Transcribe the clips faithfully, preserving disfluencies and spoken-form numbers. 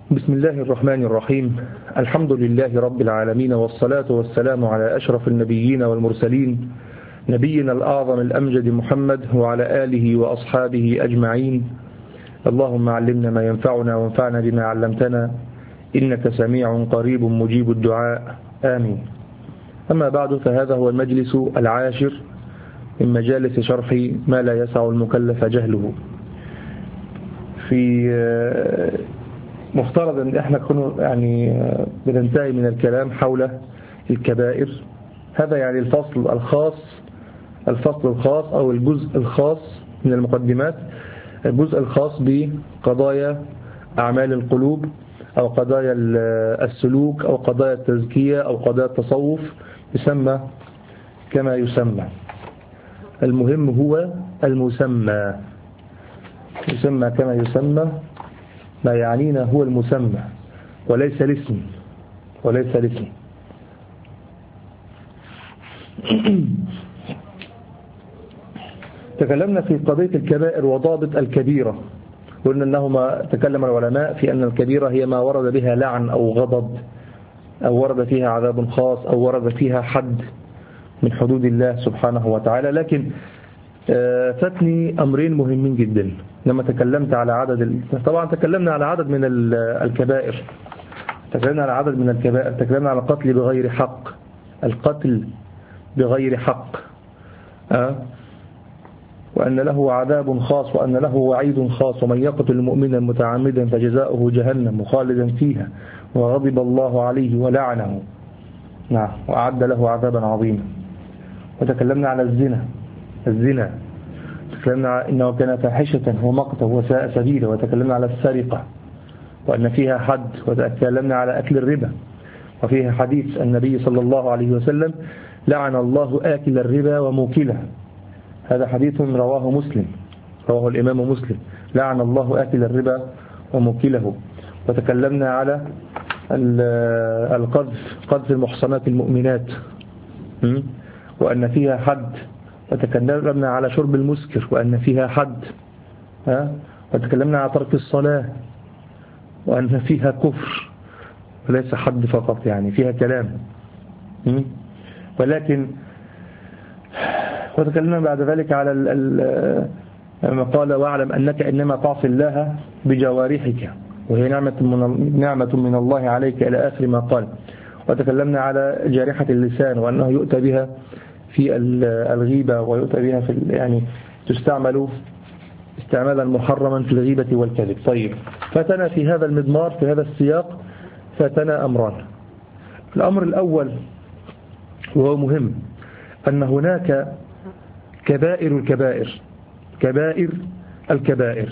بسم الله الرحمن الرحيم. الحمد لله رب العالمين، والصلاة والسلام على أشرف النبيين والمرسلين، نبينا الأعظم الأمجد محمد وعلى آله وأصحابه أجمعين. اللهم علمنا ما ينفعنا وانفعنا بما علمتنا، إنك سميع قريب مجيب الدعاء، آمين. أما بعد، فهذا هو المجلس العاشر من مجالس شرح ما لا يسع المكلف جهله. في مفترض أن احنا نكون يعني بننتهي من الكلام حول الكبائر. هذا يعني الفصل الخاص الفصل الخاص أو الجزء الخاص من المقدمات، الجزء الخاص بقضايا أعمال القلوب أو قضايا السلوك أو قضايا التزكية أو قضايا التصوف، يسمى كما يسمى. المهم هو المسمى، يسمى كما يسمى. ما يعنينا هو المسمى وليس الاسم، وليس الاسم. تكلمنا في قضية الكبائر وضابط الكبيرة، قلنا أنهما تكلم العلماء في أن الكبيرة هي ما ورد بها لعن أو غضب، أو ورد فيها عذاب خاص، أو ورد فيها حد من حدود الله سبحانه وتعالى. لكن فاتني أمرين مهمين جدا لما تكلمت على عدد ال... طبعا تكلمنا على عدد من الكبائر، تكلمنا على عدد من الكبائر، تكلمنا على القتل بغير حق، القتل بغير حق، أه؟ وأن له عذاب خاص وأن له وعيد خاص، ومن يقتل مؤمنا متعمدا فجزاؤه جهنم خالدا فيها وغضب الله عليه ولعنه، نعم، وأعد له عذابا عظيما. وتكلمنا على الزنا الزنا تكلمنا على إنه كان فاحشة ومقتا وساء سبيلا. وتكلمنا على السرقة وأن فيها حد. وتكلمنا على أكل الربا وفيها حديث النبي صلى الله عليه وسلم: لعن الله آكل الربا وموكله. هذا حديث رواه مسلم، رواه الإمام مسلم: لعن الله آكل الربا وموكله. وتكلمنا على القذف، قذف المحصنات المؤمنات، وأن فيها حد. وتكلمنا على شرب المسكر وأن فيها حد. ها؟ وتكلمنا على ترك الصلاة وأن فيها كفر وليس حد فقط، يعني فيها كلام. ولكن وتكلمنا بعد ذلك على ما قال: واعلم أنك إنما تعصي الله بجوارحك وهي نعمة من, نعمة من الله عليك إلى آخر ما قال. وتكلمنا على جارحة اللسان وأنه يؤتى بها في الغيبة ويؤتى بها في يعني تستعمل استعمالا محرما في الغيبة والكذب. طيب، فاتنا في هذا المضمار، في هذا السياق، فاتنا أمران. الأمر الأول وهو مهم، أن هناك كبائر الكبائر، كبائر الكبائر،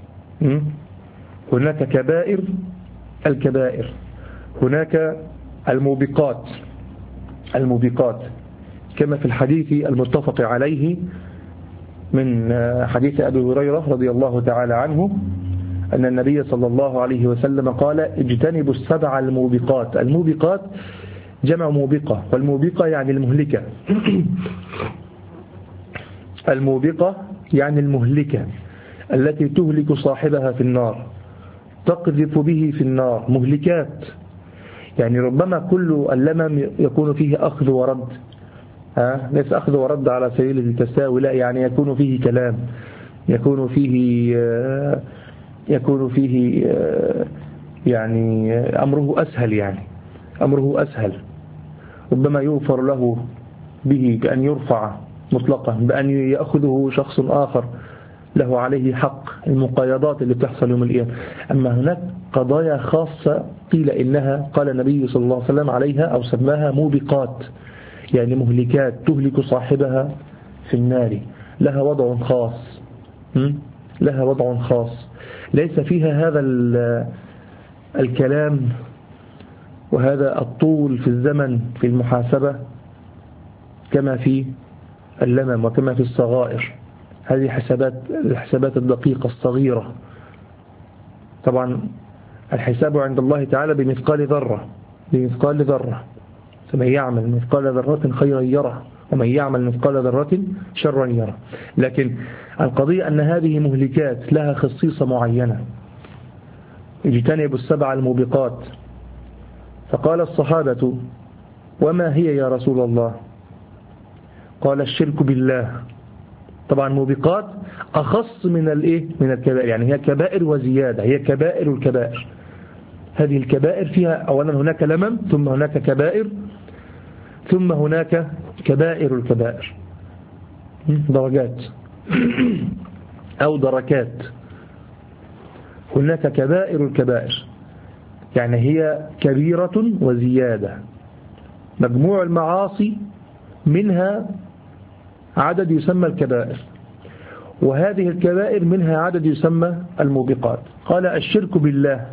هناك كبائر الكبائر، هناك الموبقات الموبقات كما في الحديث المتفق عليه من حديث أبي هريرة رضي الله تعالى عنه أن النبي صلى الله عليه وسلم قال: اجتنبوا السبع الموبقات. الموبقات جمع موبقة، والموبقة يعني المهلكة. الموبقة يعني المهلكة التي تهلك صاحبها في النار، تقذف به في النار. مهلكات يعني ربما كل اللمم يكون فيه أخذ ورد، ها؟ ليس أخذ ورد على سبيل التساوي، لا، يعني يكون فيه كلام، يكون فيه يكون فيه يعني أمره أسهل، يعني أمره أسهل. ربما يغفر له به بأن يرفع مطلقا، بأن يأخذه شخص آخر له عليه حق، المقايضات اللي بتحصل يوم القيامة. أما هناك قضايا خاصة قيل إنها، قال النبي صلى الله عليه وسلم عليها أو سماها موبقات، يعني مهلكات تهلك صاحبها في النار، لها وضع خاص، لها وضع خاص ليس فيها هذا الكلام وهذا الطول في الزمن في المحاسبة كما في اللمم وكما في الصغائر. هذه حسابات الحسابات الدقيقة الصغيرة. طبعا الحساب عند الله تعالى بمثقال ذرة، بمثقال ذرة. فمن يعمل مثقال ذرة خيرا يره ومن يعمل مثقال ذرة شرا يره. لكن القضية أن هذه مهلكات لها خصيصة معينة، اجتنبوا السبع الموبقات. فقال الصحابة وما هي يا رسول الله؟ قال الشرك بالله. طبعا موبقات أخص من الإيه؟ من الكبائر، يعني هي كبائر وزيادة، هي كبائر الكبائر. هذه الكبائر فيها أولا هناك لمم، ثم هناك كبائر، ثم هناك كبائر الكبائر، درجات أو دركات. هناك كبائر الكبائر يعني هي كبيرة وزيادة، مجموع المعاصي منها عدد يسمى الكبائر، وهذه الكبائر منها عدد يسمى الموبقات. قال الشرك بالله.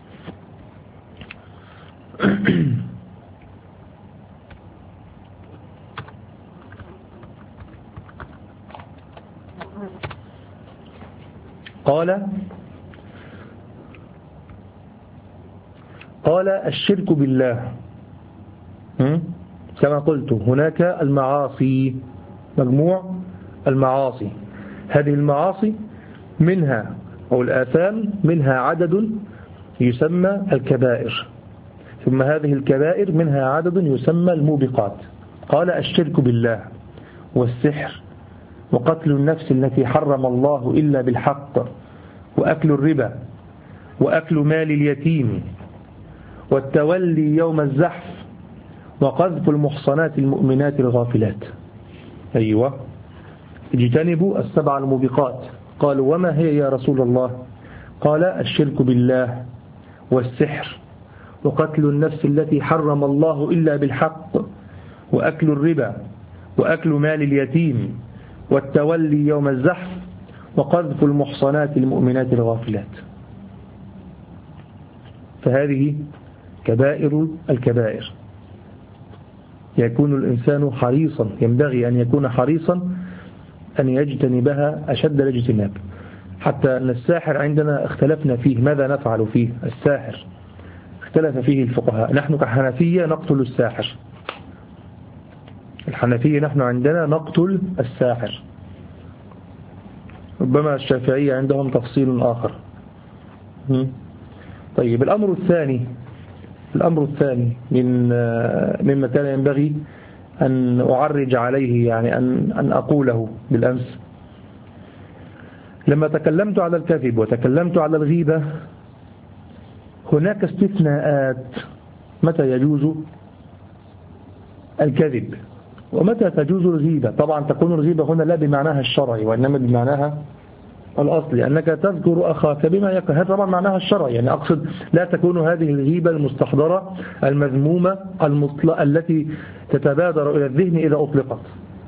قال قال الشرك بالله كما قلت هناك المعاصي، مجموع المعاصي، هذه المعاصي منها أو الآثام منها عدد يسمى الكبائر، ثم هذه الكبائر منها عدد يسمى الموبقات. قال الشرك بالله والسحر وقتل النفس التي حرم الله إلا بالحق وأكل الربا وأكل مال اليتيم والتولي يوم الزحف وقذف المحصنات المؤمنات الغافلات. أيوة، اجتنبوا السبع الموبقات. قالوا وما هي يا رسول الله؟ قال الشرك بالله والسحر وقتل النفس التي حرم الله إلا بالحق وأكل الربا وأكل مال اليتيم والتولي يوم الزحف وقذف المحصنات المؤمنات الغافلات. فهذه كبائر الكبائر، يكون الإنسان حريصا، ينبغي أن يكون حريصا أن يجتنبها أشد الاجتناب. حتى أن الساحر عندنا اختلفنا فيه، ماذا نفعل فيه؟ الساحر اختلف فيه الفقهاء. نحن كحنفية نقتل الساحر، الحنفية نحن عندنا نقتل الساحر، ربما الشافعية عندهم تفصيل آخر. طيب الأمر الثاني الأمر الثاني من مما كان ينبغي أن أعرج عليه، يعني أن أن أقوله بالأمس لما تكلمت على الكذب وتكلمت على الغيبة، هناك استثناءات متى يجوز الكذب ومتى تجوز الغيبة. طبعا تكون الغيبة هنا لا بمعناها الشرعي وإنما بمعناها الأصل، أنك تذكر أخاك بما يكره، هذا طبعا معناها الشرعي. يعني أقصد لا تكون هذه الغيبة المستحضرة المذمومة المطلقة التي تتبادر إلى الذهن إذا أطلقت.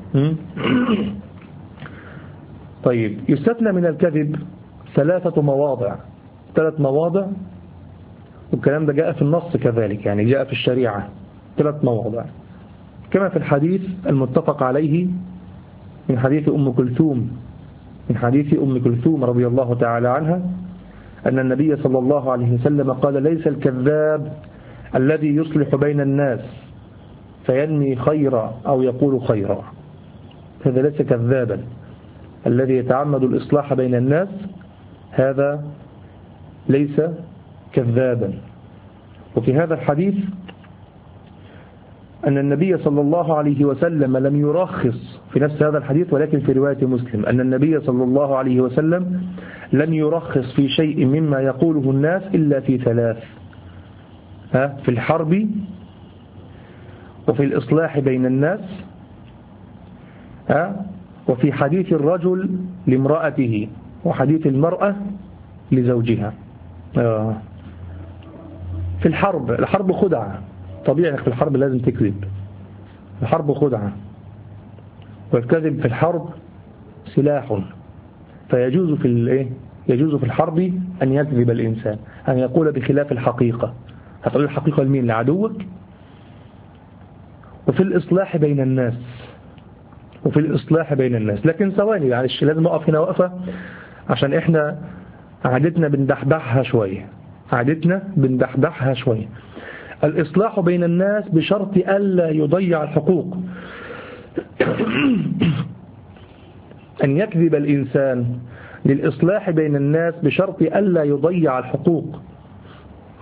طيب يستثنى من الكذب ثلاثة مواضع، ثلاث مواضع، والكلام ده جاء في النص كذلك، يعني جاء في الشريعة ثلاث مواضع كما في الحديث المتفق عليه من حديث أم كلثوم من حديث أم كلثوم رضي الله تعالى عنها أن النبي صلى الله عليه وسلم قال ليس الكذاب الذي يصلح بين الناس فينمي خيرا أو يقول خيرا، هذا ليس كذابا. الذي يتعمد الإصلاح بين الناس هذا ليس كذابا. وفي هذا الحديث أن النبي صلى الله عليه وسلم لم يرخص في نفس هذا الحديث، ولكن في رواية مسلم أن النبي صلى الله عليه وسلم لم يرخص في شيء مما يقوله الناس إلا في ثلاث: ها في الحرب وفي الإصلاح بين الناس ها وفي حديث الرجل لامرأته وحديث المرأة لزوجها. آه. في الحرب، الحرب خدعة طبيعي، في الحرب لازم تكذب، الحرب خدعة، والكذب في الحرب سلاح، فيجوز في الايه يجوز في الحرب أن يكذب الإنسان، أن يقول بخلاف الحقيقة. هتقول الحقيقة لمين؟ لعدوك. وفي الإصلاح بين الناس وفي الإصلاح بين الناس لكن ثواني، معلش لازم أقف هنا وقفة عشان إحنا عادتنا بندحدحها شوية عادتنا بندحدحها شوية الإصلاح بين الناس بشرط ألا يضيع الحقوق. أن يكذب الإنسان للإصلاح بين الناس بشرط ألا يضيع الحقوق،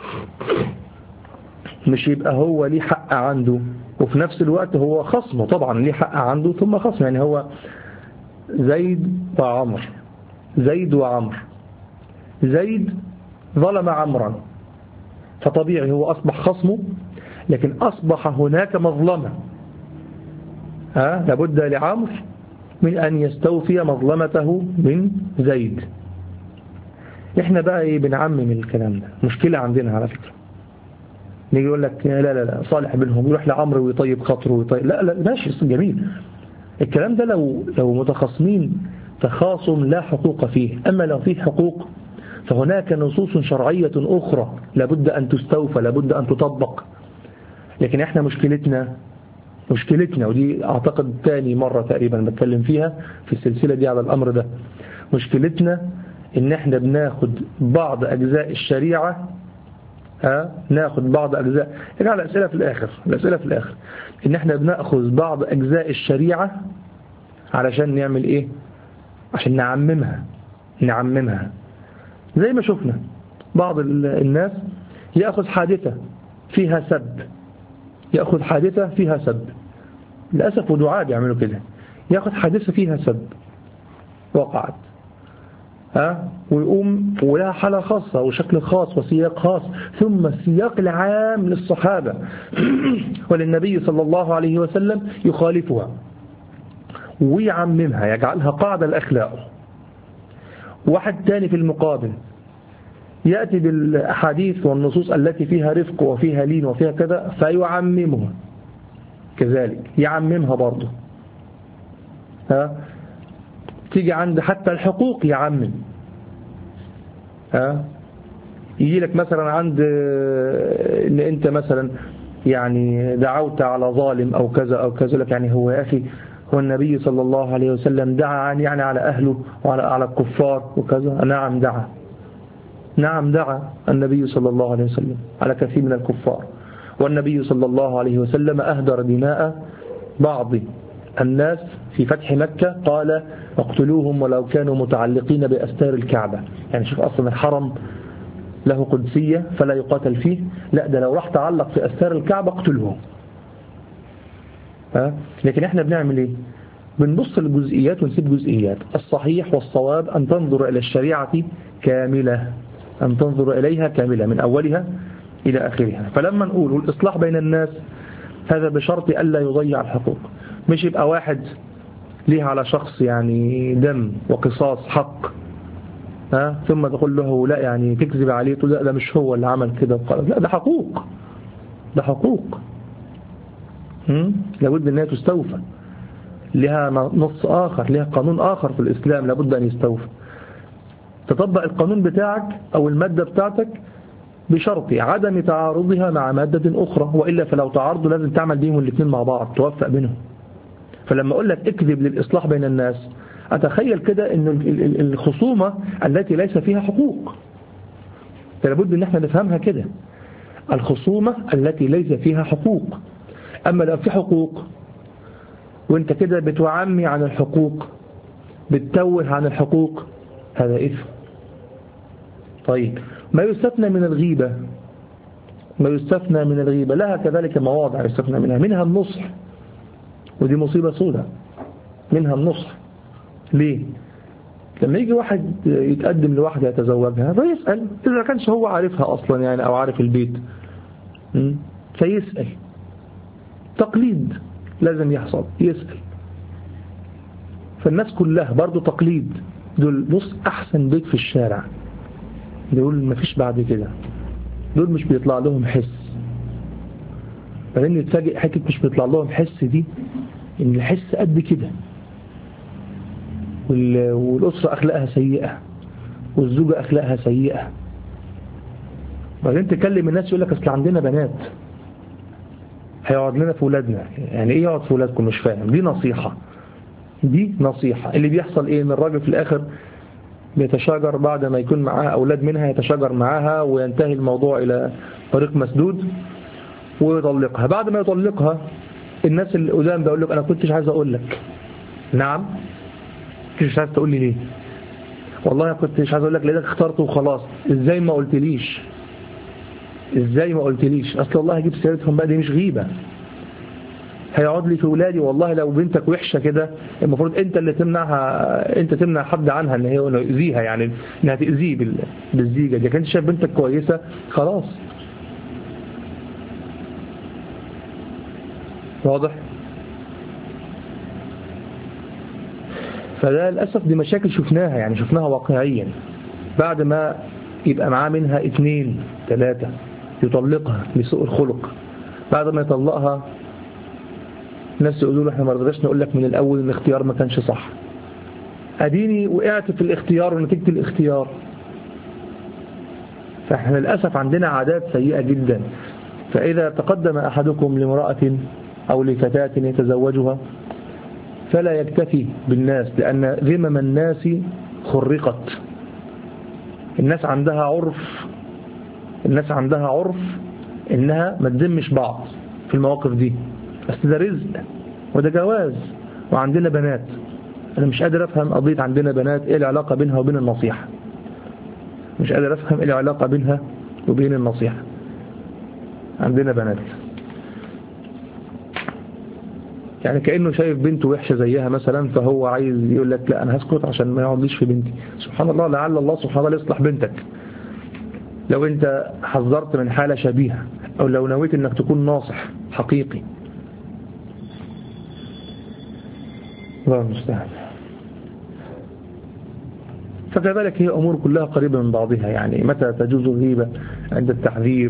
مش يبقى هو ليه حق عنده وفي نفس الوقت هو خصمه طبعا ليه حق عنده ثم خصم. يعني هو زيد وعمر، زيد وعمر، زيد ظلم عمرا فطبيعي هو أصبح خصمه، لكن أصبح هناك مظلمة، ها لابد لعمر من أن يستوفي مظلمته من زيد. احنا بقى ايه بنعمم الكلام ده، مشكلة عندنا على فكرة. نيجي يقول لك لا لا لا صالح بينهم، يروح لعمرو ويطيب خاطره ويطيب، لا لا ماشي جميل الكلام ده لو لو متخاصمين تخاصم لا حقوق فيه. أما لو فيه حقوق فهناك نصوص شرعية أخرى لابد أن تستوفى، لابد أن تطبق. لكن احنا مشكلتنا مشكلتنا ودي أعتقد تاني مرة تقريبا بتكلم فيها في السلسلة دي على الأمر ده، مشكلتنا إن احنا بناخد بعض أجزاء الشريعة، ها ناخد بعض أجزاء، يعني على الأسئلة في الآخر الأسئلة في الآخر إن احنا بناخذ بعض أجزاء الشريعة علشان نعمل إيه؟ عشان نعممها نعممها زي ما شفنا بعض الناس يأخذ حادثة فيها سب، يأخذ حادثة فيها سب، للأسف ودعاء بيعملوا كده، يأخذ حادثة فيها سب وقعت، ها ويقوم ولها حالة خاصة وشكل خاص وسياق خاص، ثم السياق العام للصحابة وللنبي صلى الله عليه وسلم يخالفها ويعممها يجعلها قاعدة الأخلاق. واحد تاني في المقابل يأتي بالأحاديث والنصوص التي فيها رفق وفيها لين وفيها كذا فيعممها كذلك، يعممها برضه، ها تيجي عند حتى الحقوق يعمم، ها يجي لك مثلا عند ان انت مثلا يعني دعوت على ظالم او كذا او كذا، لك يعني هو يا اخي هو النبي صلى الله عليه وسلم دعا يعني على اهله وعلى على الكفار وكذا؟ نعم دعا، نعم دعا النبي صلى الله عليه وسلم على كثير من الكفار، والنبي صلى الله عليه وسلم أهدر دماء بعض الناس في فتح مكة، قال اقتلوهم ولو كانوا متعلقين بأستار الكعبة. يعني شوف أصلا الحرم له قدسية فلا يقاتل فيه، لا ده لو راح تعلق في أستار الكعبة اقتلوه. ها؟ لكن احنا بنعمل ايه؟ بنبص للجزئيات ونسيب جزئيات. الصحيح والصواب أن تنظر إلى الشريعة كاملة، أن تنظر إليها كاملة من أولها إلى آخرها. فلما نقول الإصلاح بين الناس هذا بشرط ألا يضيع الحقوق، مش يبقى واحد ليه على شخص يعني دم وقصاص حق، ها ثم تقول له لا يعني تكذب عليه تقول لا ده مش هو اللي عمل كده وقال لا ده حقوق، ده حقوق لابد أنها تستوفى، لها نص آخر، لها قانون آخر في الإسلام لابد أن يستوفى. تطبق القانون بتاعك أو المادة بتاعتك بشرط عدم تعارضها مع مادة أخرى، وإلا فلو تعارضوا لازم تعمل بيهم الاثنين مع بعض توفق بينهم. فلما أقول لك اكذب للإصلاح بين الناس أتخيل كده أن الخصومة التي ليس فيها حقوق، لابد أن احنا نفهمها كده، الخصومة التي ليس فيها حقوق. أما لو في حقوق وانت كده بتعمي عن الحقوق بتتوه عن الحقوق هذا إثم. طيب ما يستثنى من الغيبة، ما يستثنى من الغيبة لها كذلك مواضع يستثنى منها، منها النصح، ودي مصيبة سودة، منها النصح. ليه؟ لما يجي واحد يتقدم لواحدة يتزوجها فيسأل إذا كانش هو عارفها أصلا يعني أو عارف البيت فيسأل، تقليد لازم يحصل، يسأل. فالناس كلها برضو تقليد، دول بص أحسن بيت في الشارع، دول ما فيش بعد كده، دول مش بيطلع لهم حس. فلن يتفاجئ حكي مش بيطلع لهم حس دي إن الحس قد كده، والأسرة أخلاقها سيئة والزوجة أخلاقها سيئة. بعدين تكلم الناس يقول لك أصل عندنا بنات هيقعد لنا في ولادنا، يعني إيه يقعد في ولادكم؟ مش فاهم. دي نصيحة، دي نصيحة. اللي بيحصل إيه إن الراجل في الآخر بيتشاجر بعد ما يكون معاها أولاد منها، يتشاجر معاها وينتهي الموضوع إلى طريق مسدود ويطلقها. بعد ما يطلقها الناس اللي قدام بيقول لك أنا كنتش عايز أقول لك. نعم كنتش عايز تقول لي ليه؟ والله كنتش عايز أقول لك لأنك اخترته وخلاص. إزاي ما قلتليش؟ ازاي ما قلتليش؟ اصل والله هجيب سيرتهم بقى، دي مش غيبة. هيقعد لي في ولادي والله لو بنتك وحشة كده المفروض انت اللي تمنعها، انت تمنع حد عنها ان هي يؤذيها، يعني انها تأذيه بالزيجة دي. كنت شايف بنتك كويسة خلاص. واضح؟ فده للأسف دي مشاكل شفناها، يعني شفناها واقعيا. بعد ما يبقى معاه منها اثنين ثلاثة يطلقها لسوء الخلق، بعد ما يطلقها الناس يقولوا له احنا ما رضيناش نقول لك من الأول ان الاختيار ما كانش صح، اديني وقعت في الاختيار ونتيجة الاختيار. فاحنا للأسف عندنا عادات سيئة جدا. فإذا تقدم أحدكم لامرأة أو لفتاة يتزوجها فلا يكتفي بالناس، لأن ذمم الناس خرقت. الناس عندها عرف الناس عندها عرف إنها ما تذمش بعض في المواقف دي، بس ده رزق وده جواز. وعندنا بنات، أنا مش قادر أفهم قضية عندنا بنات إيه العلاقة بينها وبين النصيحة. مش قادر أفهم إيه العلاقة بينها وبين النصيحة. عندنا بنات يعني كأنه شايف بنته وحشة زيها مثلا، فهو عايز يقول لك لا أنا هسكت عشان ما يقعدليش في بنتي. سبحان الله، لعل الله سبحانه وتعالى يصلح بنتك. لو أنت حذرت من حالة شبيهة، أو لو نويت أنك تكون ناصح حقيقي. الله المستعان. فكذلك هي أمور كلها قريبة من بعضها. يعني متى تجوز الغيبة؟ عند التحذير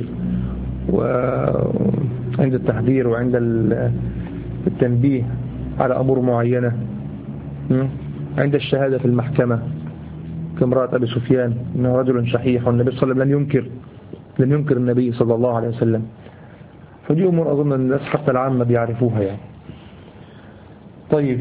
وعند التحذير وعند التنبيه على أمور معينة، عند الشهادة في المحكمة كامرأة أبي سفيان إنه رجل شحيح والنبي صلى الله عليه وسلم لم ينكر لم ينكر النبي صلى الله عليه وسلم. فدي أمور أظن الناس حتى العامة بيعرفوها يعني. طيب،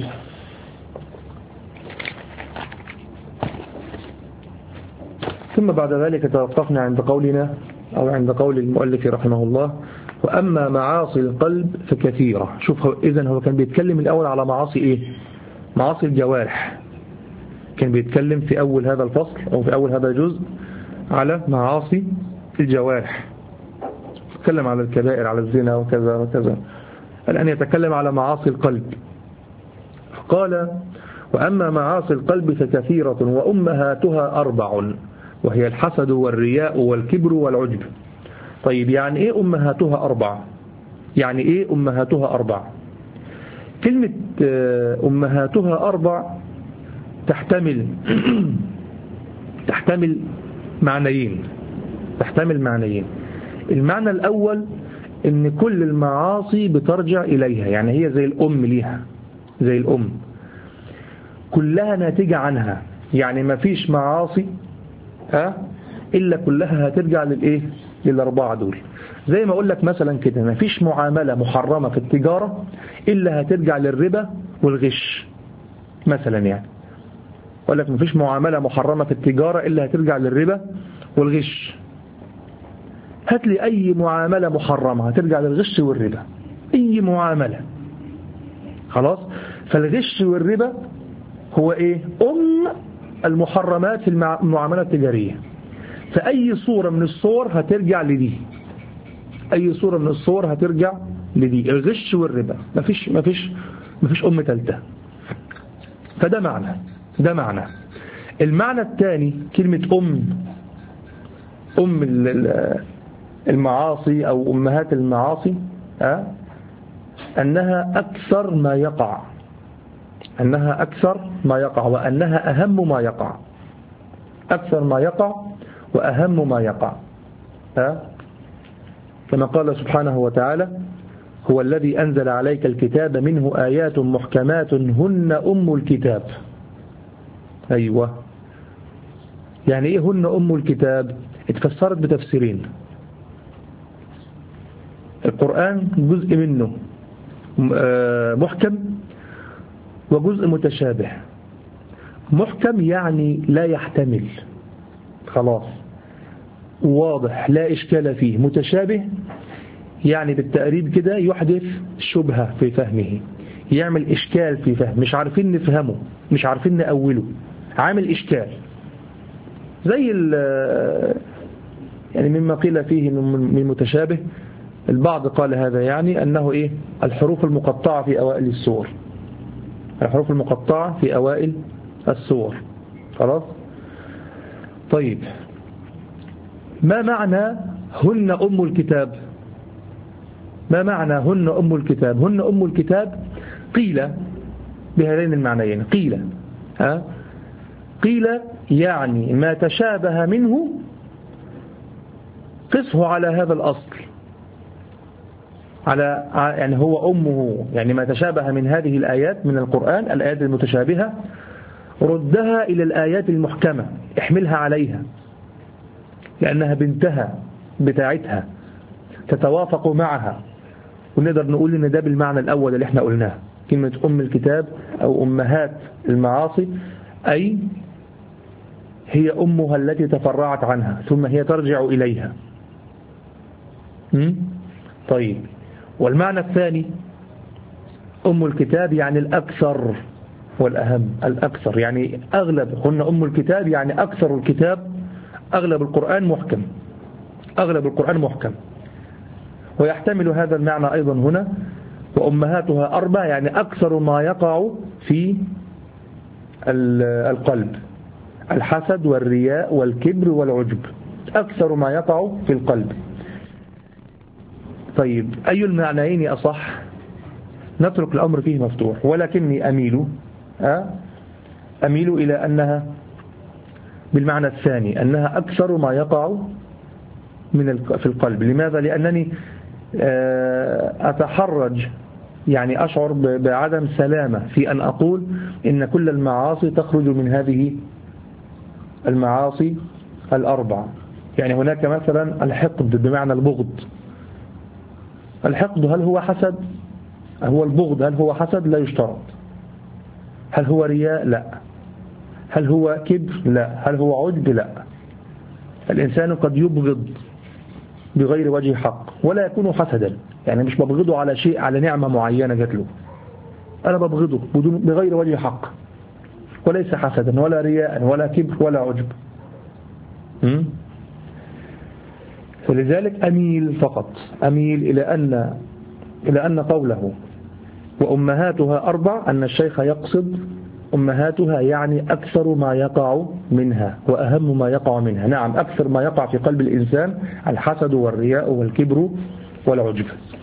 ثم بعد ذلك توقفنا عند قولنا أو عند قول المؤلف رحمه الله: وأما معاصي القلب فكثيرة. شوف، إذن هو كان بيتكلم الأول على معاصي إيه؟ معاصي الجوارح. كان بيتكلم في أول هذا الفصل أو في أول هذا الجزء على معاصي الجوارح، يتكلم على الكبائر، على الزنا وكذا وكذا. الآن يتكلم على معاصي القلب. قال: وأما معاصي القلب فكثيرة وأمهاتها أربع، وهي الحسد والرياء والكبر والعجب. طيب، يعني إيه أمهاتها أربع؟ يعني إيه أمهاتها أربع؟ كلمة أمهاتها أربع تحتمل تحتمل معنيين تحتمل معنيين المعنى الأول إن كل المعاصي بترجع إليها، يعني هي زي الأم ليها، زي الأم كلها ناتجة عنها. يعني ما فيش معاصي أه؟ إلا كلها هترجع للإيه؟ للأربعة دول. زي ما أقول لك مثلا كده، ما فيش معاملة محرمة في التجارة إلا هترجع للربا والغش مثلا. يعني أقول لك ما فيش معاملة محرمة في التجارة إلا هترجع للربا والغش. هات لي أي معاملة محرمة هترجع للغش والربا، أي معاملة. خلاص. فالغش والربا هو إيه؟ أم المحرمات في المعاملة التجارية. فأي صورة من الصور هترجع لدي، أي صورة من الصور هترجع لدي، الغش والربا. مفيش مفيش مفيش أم ثالثة. فده معنى ده معنى المعنى الثاني كلمة أم أم المعاصي أو أمهات المعاصي أه؟ أنها أكثر ما يقع أنها أكثر ما يقع وأنها أهم ما يقع. أكثر ما يقع وأهم ما يقع. أه؟ كما قال سبحانه وتعالى: هو الذي أنزل عليك الكتاب منه آيات محكمات هن أم الكتاب. أيوة، يعني إيه هن أم الكتاب؟ اتفسرت بتفسيرين. القرآن جزء منه محكم وجزء متشابه. محكم يعني لا يحتمل، خلاص واضح لا إشكال فيه. متشابه يعني بالتقريب كده يحدث شبهة في فهمه، يعمل إشكال في فهم، مش عارفين نفهمه، مش عارفين نأوله، عامل إشكال. زي يعني مما قيل فيه من متشابه. البعض قال هذا يعني أنه إيه الحروف المقطعة في أوائل السور، الحروف المقطعة في أوائل السور. خلاص. طيب ما معنى هن أم الكتاب؟ ما معنى هن أم الكتاب؟ هن أم الكتاب قيل بهذين المعنيين. قيل ها قيل يعني ما تشابه منه قسه على هذا الأصل، على يعني هو أمه، يعني ما تشابه من هذه الآيات من القرآن، الآيات المتشابهة ردها إلى الآيات المحكمة، احملها عليها لأنها بنتها بتاعتها تتوافق معها. ونقدر نقول إن ده بالمعنى الأول اللي احنا قلناه، كلمة أم الكتاب أو أمهات المعاصي، أي هي أمها التي تفرعت عنها ثم هي ترجع إليها. م? طيب والمعنى الثاني أم الكتاب يعني الأكثر والأهم، الأكثر يعني أغلب، قلنا أم الكتاب يعني أكثر الكتاب، أغلب القرآن محكم، أغلب القرآن محكم. ويحتمل هذا المعنى أيضا هنا وأمهاتها أربع، يعني أكثر ما يقع في القلب، الحسد والرياء والكبر والعجب، أكثر ما يقع في القلب. طيب أي المعنيين أصح؟ نترك الأمر فيه مفتوح، ولكني أميل أميل إلى أنها بالمعنى الثاني، أنها أكثر ما يقع من في القلب. لماذا؟ لأنني أتحرج، يعني أشعر بعدم سلامة في أن أقول إن كل المعاصي تخرج من هذه المعاصي الأربع. يعني هناك مثلا الحقد بمعنى البغض. الحقد هل هو حسد؟ هو البغض هل هو حسد؟ لا يشترط. هل هو رياء؟ لا. هل هو كبر؟ لا. هل هو عجب؟ لا. الإنسان قد يبغض بغير وجه حق ولا يكون حسدا، يعني مش ببغضه على شيء، على نعمة معينة جات له، أنا ببغضه بغير وجه حق، وليس حسدا ولا رياء ولا كبر ولا عجب. م? فلذلك أميل فقط، أميل إلى أن إلى أن قوله وأمهاتها أربع أن الشيخ يقصد أمهاتها يعني أكثر ما يقع منها وأهم ما يقع منها. نعم، أكثر ما يقع في قلب الإنسان الحسد والرياء والكبر والعجب.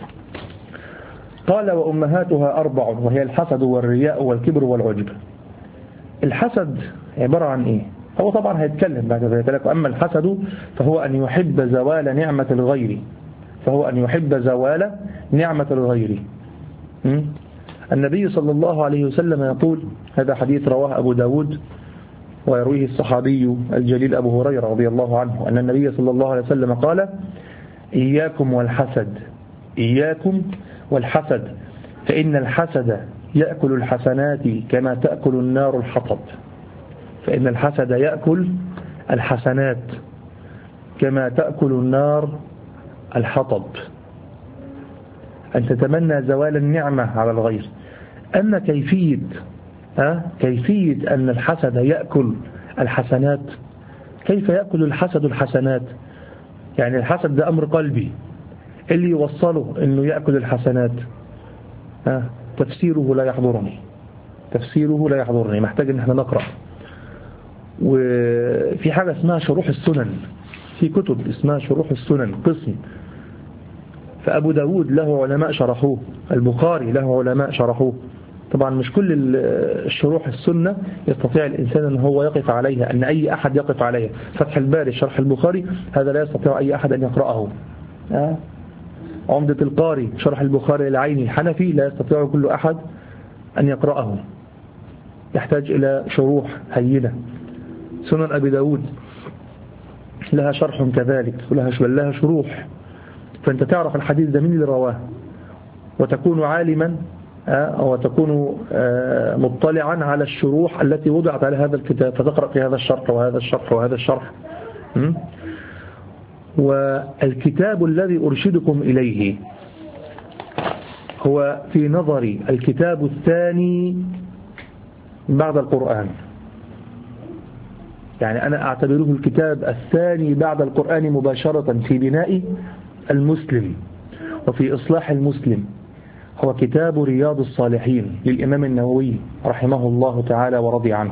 قال وأمهاتها أربع وهي الحسد والرياء والكبر والعجب. الحسد عبارة عن إيه؟ هو طبعا هيتكلم بعد ذلك. أما الحسد فهو أن يحب زوال نعمة الغير، فهو أن يحب زوال نعمة الغير. م? النبي صلى الله عليه وسلم يقول، هذا حديث رواه أبو داود ويرويه الصحابي الجليل أبو هريرة رضي الله عنه، أن النبي صلى الله عليه وسلم قال إياكم والحسد، إياكم والحسد فإن الحسد يأكل الحسنات كما تأكل النار الحطب. فإن الحسد يأكل الحسنات كما تأكل النار الحطب. أن تتمنى زوال النعمة على الغير. أما كيفية أه؟ كيفية أن الحسد يأكل الحسنات، كيف يأكل الحسد الحسنات؟ يعني الحسد ده أمر قلبي، اللي يوصله أنه يأكل الحسنات أه؟ تفسيره لا يحضرني، تفسيره لا يحضرني، محتاج أن احنا نقرأ. وفي حاجة اسمها شروح السنن، في كتب اسمها شروح السنن قسم، فأبو داود له علماء شرحوه، البخاري له علماء شرحوه. طبعا مش كل الشروح السنة يستطيع الإنسان أن هو يقف عليها، أن أي أحد يقف عليها. فتح الباري شرح البخاري هذا لا يستطيع أي أحد أن يقرأه. أه؟ عمدة القاري شرح البخاري العيني الحنفي لا يستطيع كل أحد أن يقرأه، يحتاج إلى شروح هينة. سنن أبي داود لها شرح كذلك ولها لها شروح، فأنت تعرف الحديث ده من اللي رواه، وتكون عالما أو تكون مطلعا على الشروح التي وضعت على هذا الكتاب، فتقرأ في هذا الشرح وهذا الشرح وهذا الشرح. والكتاب الذي أرشدكم إليه هو في نظري الكتاب الثاني بعد القرآن. يعني أنا أعتبره الكتاب الثاني بعد القرآن مباشرة في بناء المسلم وفي إصلاح المسلم، هو كتاب رياض الصالحين للإمام النووي رحمه الله تعالى ورضي عنه.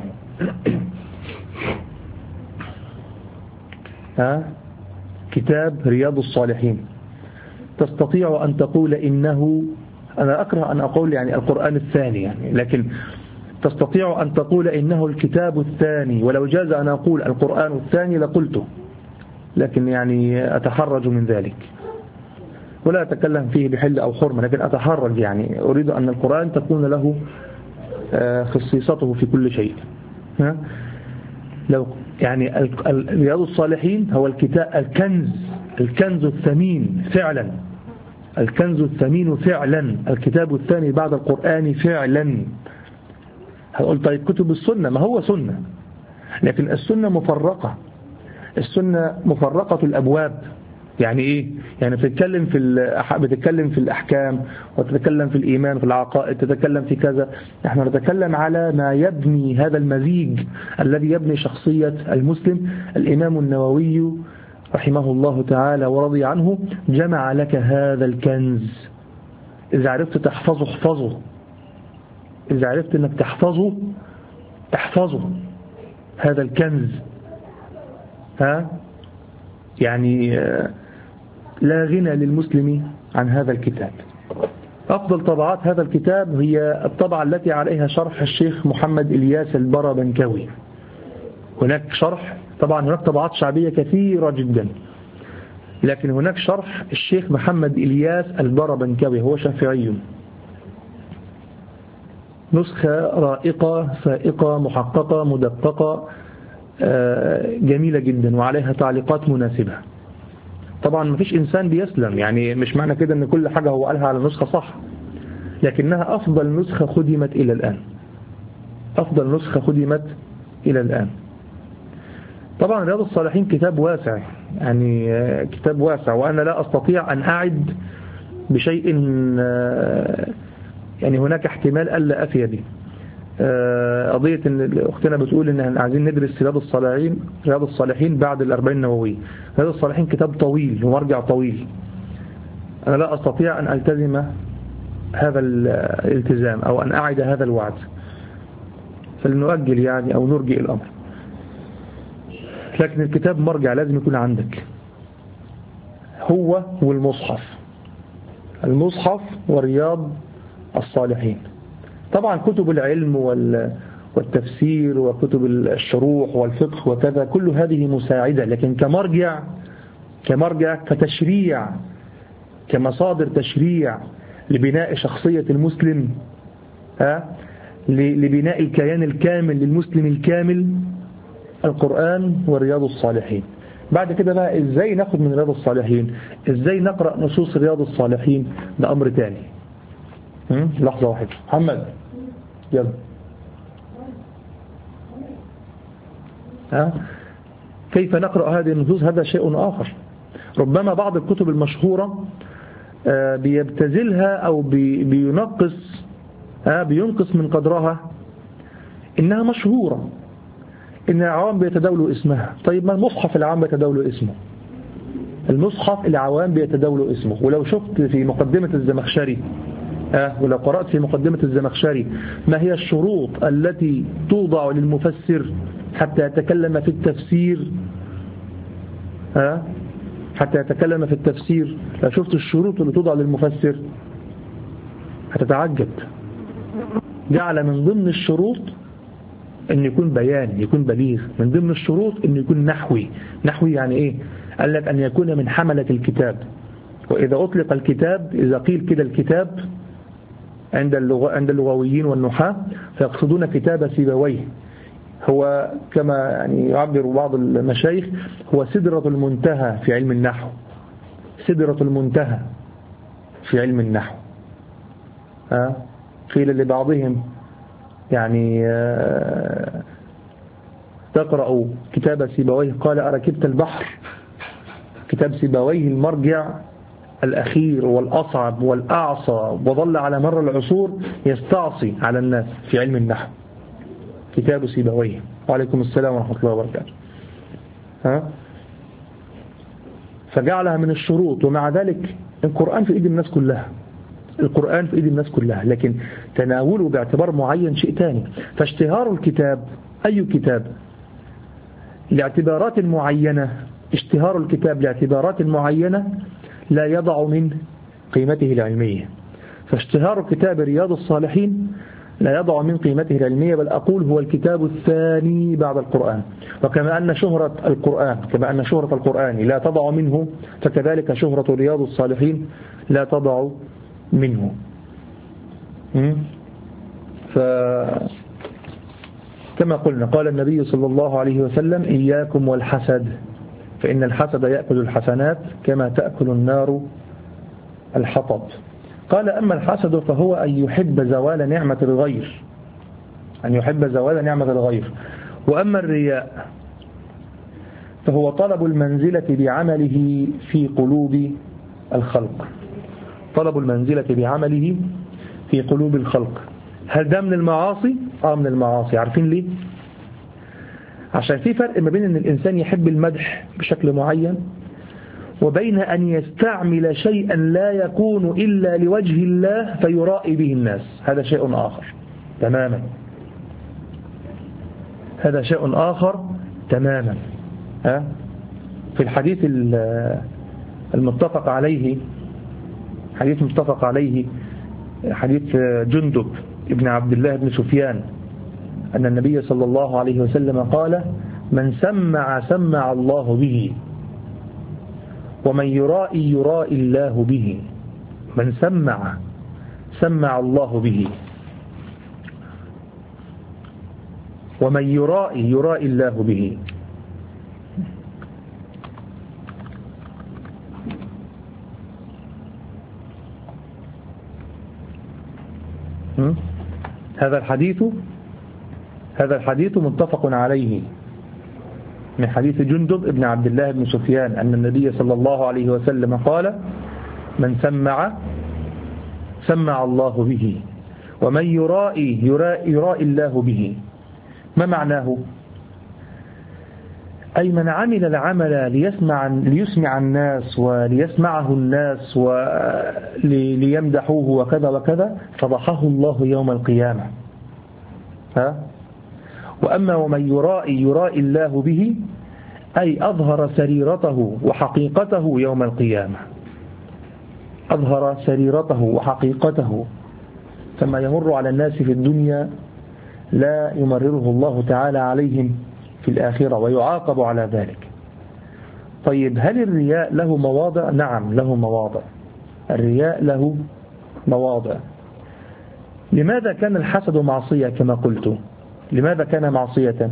ها؟ كتاب رياض الصالحين. تستطيع أن تقول إنه، أنا أكره أن أقول يعني القرآن الثاني يعني، لكن تستطيع أن تقول إنه الكتاب الثاني، ولو جاز أن أقول القرآن الثاني لقلته، لكن يعني أتحرج من ذلك ولا أتكلم فيه بحل أو حرمة، لكن أتحرج يعني أريد أن القرآن تكون له خصيصته في كل شيء. ها؟ لو يعني رياض الصالحين هو الكتاب الكنز الكنز الثمين فعلا، الكنز الثمين فعلا، الكتاب الثاني بعد القرآن فعلا. هقول طيب كتب السنة، ما هو سنة، لكن السنة مفرقة، السنة مفرقة الأبواب. يعني إيه؟ يعني بتتكلم في بتتكلم في الأحكام، وتتكلم في الإيمان، في العقائد، تتكلم في كذا. نحن نتكلم على ما يبني هذا المزيج الذي يبني شخصية المسلم. الإمام النووي رحمه الله تعالى ورضي عنه جمع لك هذا الكنز. إذا عرفت تحفظه احفظه، إذا عرفت أنك تحفظه احفظه هذا الكنز. ها؟ يعني لا غنى للمسلم عن هذا الكتاب. أفضل طبعات هذا الكتاب هي الطبعة التي عليها شرح الشيخ محمد إلياس البربنكوي. هناك شرح، طبعا هناك طبعات شعبية كثيرة جدا، لكن هناك شرح الشيخ محمد إلياس البربنكوي، هو شافعي، نسخة رائقة فائقة محققة مدققة جميلة جدا، وعليها تعليقات مناسبة. طبعا ما فيش إنسان بيسلم، يعني مش معنى كده أن كل حاجة هو قالها على نسخة صح، لكنها أفضل نسخة خدمت إلى الآن، أفضل نسخة خدمت إلى الآن. طبعا رياض الصالحين كتاب واسع، يعني كتاب واسع، وأنا لا أستطيع أن أعد بشيء، يعني هناك احتمال ألا أفي به. قضية ان اختنا بتقول ان عايزين ندرس رياض الصالحين رياض الصالحين بعد الأربعين النووية. رياض الصالحين كتاب طويل ومرجع طويل، أنا لا أستطيع أن ألتزم هذا الالتزام أو أن أعد هذا الوعد، فلنؤجل يعني أو نرجئ الأمر. لكن الكتاب مرجع لازم يكون عندك، هو والمصحف، المصحف ورياض الصالحين. طبعا كتب العلم والتفسير وكتب الشروح والفقه وكذا، كل هذه مساعدة، لكن كمرجع كمرجع كتشريع، كمصادر تشريع لبناء شخصية المسلم، ها، لبناء الكيان الكامل للمسلم الكامل، القرآن ورياض الصالحين. بعد كده بقى ازاي ناخد من رياض الصالحين، ازاي نقرأ نصوص رياض الصالحين، ده أمر تاني. لحظة واحدة محمد يلا. ها؟ كيف نقرأ هذه النصوص، هذا شيء آخر. ربما بعض الكتب المشهورة بيبتذلها أو بينقص بينقص من قدرها، إنها مشهورة، إن العوام بيتداولوا اسمها. طيب ما المصحف العام بيتداولوا اسمه، المصحف العوام بيتداولوا اسمه. ولو شفت في مقدمة الزمخشري، آه ولو قرأت في مقدمة الزمخشري ما هي الشروط التي توضع للمفسر حتى يتكلم في التفسير، آه حتى يتكلم في التفسير، لو شفت الشروط اللي توضع للمفسر هتتعجب. جعل من ضمن الشروط أن يكون بيان، يكون بليغ. من ضمن الشروط أن يكون نحوي. نحوي يعني إيه؟ قال لك أن يكون من حملة الكتاب. وإذا أطلق الكتاب، إذا قيل كده الكتاب عند اللغة عند اللغويين والنحاة فيقصدون كتاب سيبويه، هو كما يعني يعبر بعض المشايخ هو سدرة المنتهى في علم النحو، سدرة المنتهى في علم النحو. ها؟ قيل لبعضهم يعني تقرأ كتاب سيبويه، قال أركبت البحر. كتاب سيبويه المرجع الأخير والأصعب والأعصى، وظل على مر العصور يستعصي على الناس في علم النحو، كتاب سيبويه. وعليكم السلام ورحمة الله وبركاته. ها؟ فجعلها من الشروط. ومع ذلك القرآن في إيد الناس كلها، القرآن في إيد الناس كلها، لكن تناوله باعتبار معين شيء تاني. فاشتهار الكتاب، أي كتاب لاعتبارات معينة، اشتهار الكتاب لاعتبارات معينة لا يضع من قيمته العلمية. فاشتهار كتاب رياض الصالحين لا يضع من قيمته العلمية، بل أقول هو الكتاب الثاني بعد القرآن. وكما أن شهرة القرآن كما أن شهرة القرآن لا تضع منه، فكذلك شهرة رياض الصالحين لا تضع منه. فكما قلنا قال النبي صلى الله عليه وسلم: إياكم والحسد، فإن الحسد يأكل الحسنات كما تأكل النار الحطب. قال: أما الحسد فهو أن يحب زوال نعمة الغير، أن يحب زوال نعمة الغير. وأما الرياء فهو طلب المنزلة بعمله في قلوب الخلق، طلب المنزلة بعمله في قلوب الخلق. هل ده من المعاصي؟ آه من المعاصي. عارفين ليه؟ عشان في فرق ما بين أن الإنسان يحب المدح بشكل معين، وبين أن يستعمل شيئا لا يكون إلا لوجه الله فيرائي به الناس. هذا شيء آخر تماما، هذا شيء آخر تماما. ها؟ في الحديث المتفق عليه، حديث متفق عليه حديث جندب ابن عبد الله بن سفيان، أن النبي صلى الله عليه وسلم قال: من سمع سمع الله به، ومن يرائي يرائي الله به. من سمع سمع الله به، ومن يرائي يرائي الله به. هذا الحديث هذا الحديث متفق عليه من حديث جندب ابن عبد الله بن سفيان أن النبي صلى الله عليه وسلم قال: من سمع سمع الله به، ومن يرائي يرائي, يرائي الله به. ما معناه؟ أي من عمل العمل ليسمع, ليسمع الناس وليسمعه الناس وليمدحوه وكذا وكذا، فضحه الله يوم القيامة. ها؟ وأما ومن يرائي يرائي الله به، أي أظهر سريرته وحقيقته يوم القيامة، أظهر سريرته وحقيقته، كما يمر على الناس في الدنيا لا يمرره الله تعالى عليهم في الآخرة ويعاقب على ذلك. طيب، هل الرياء له مواضع؟ نعم له مواضع، الرياء له مواضع. لماذا كان الحسد معصية كما قلت؟ لماذا كان معصية؟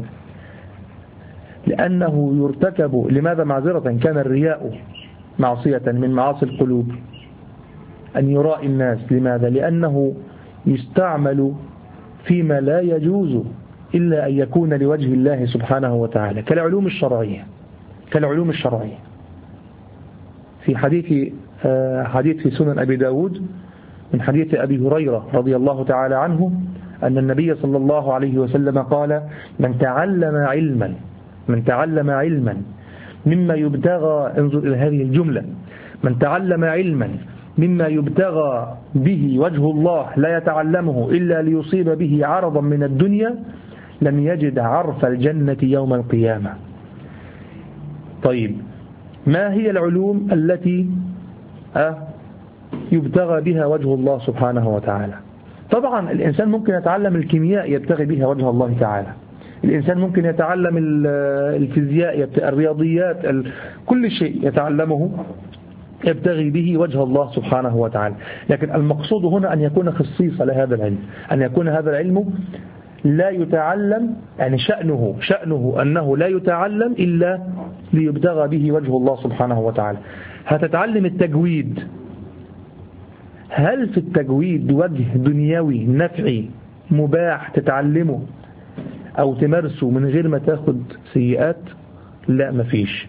لأنه يرتكب. لماذا معذرة كان الرياء معصية من معاصي القلوب؟ أن يرائي الناس. لماذا؟ لأنه يستعمل فيما لا يجوز إلا أن يكون لوجه الله سبحانه وتعالى، كالعلوم الشرعية كالعلوم الشرعية في حديث حديث في سنن أبي داود من حديث أبي هريرة رضي الله تعالى عنه أن النبي صلى الله عليه وسلم قال: من تعلم علما من تعلم علما مما يبتغى، انظر إلى هذه الجملة، من تعلم علما مما يبتغى به وجه الله لا يتعلمه إلا ليصيب به عرضا من الدنيا، لم يجد عرف الجنة يوم القيامة. طيب، ما هي العلوم التي يبتغى بها وجه الله سبحانه وتعالى؟ طبعا الإنسان ممكن يتعلم الكيمياء يبتغي بها وجه الله تعالى، الإنسان ممكن يتعلم الفيزياء، الرياضيات، كل شيء يتعلمه يبتغي به وجه الله سبحانه وتعالى. لكن المقصود هنا أن يكون خصيصا لهذا العلم، أن يكون هذا العلم لا يتعلم، يعني شأنه شأنه أنه لا يتعلم إلا ليبتغى به وجه الله سبحانه وتعالى. هتتعلم التجويد، هل في التجويد وجه دنيوي نفعي مباح تتعلمه أو تمارسه من غير ما تاخد سيئات؟ لا، مفيش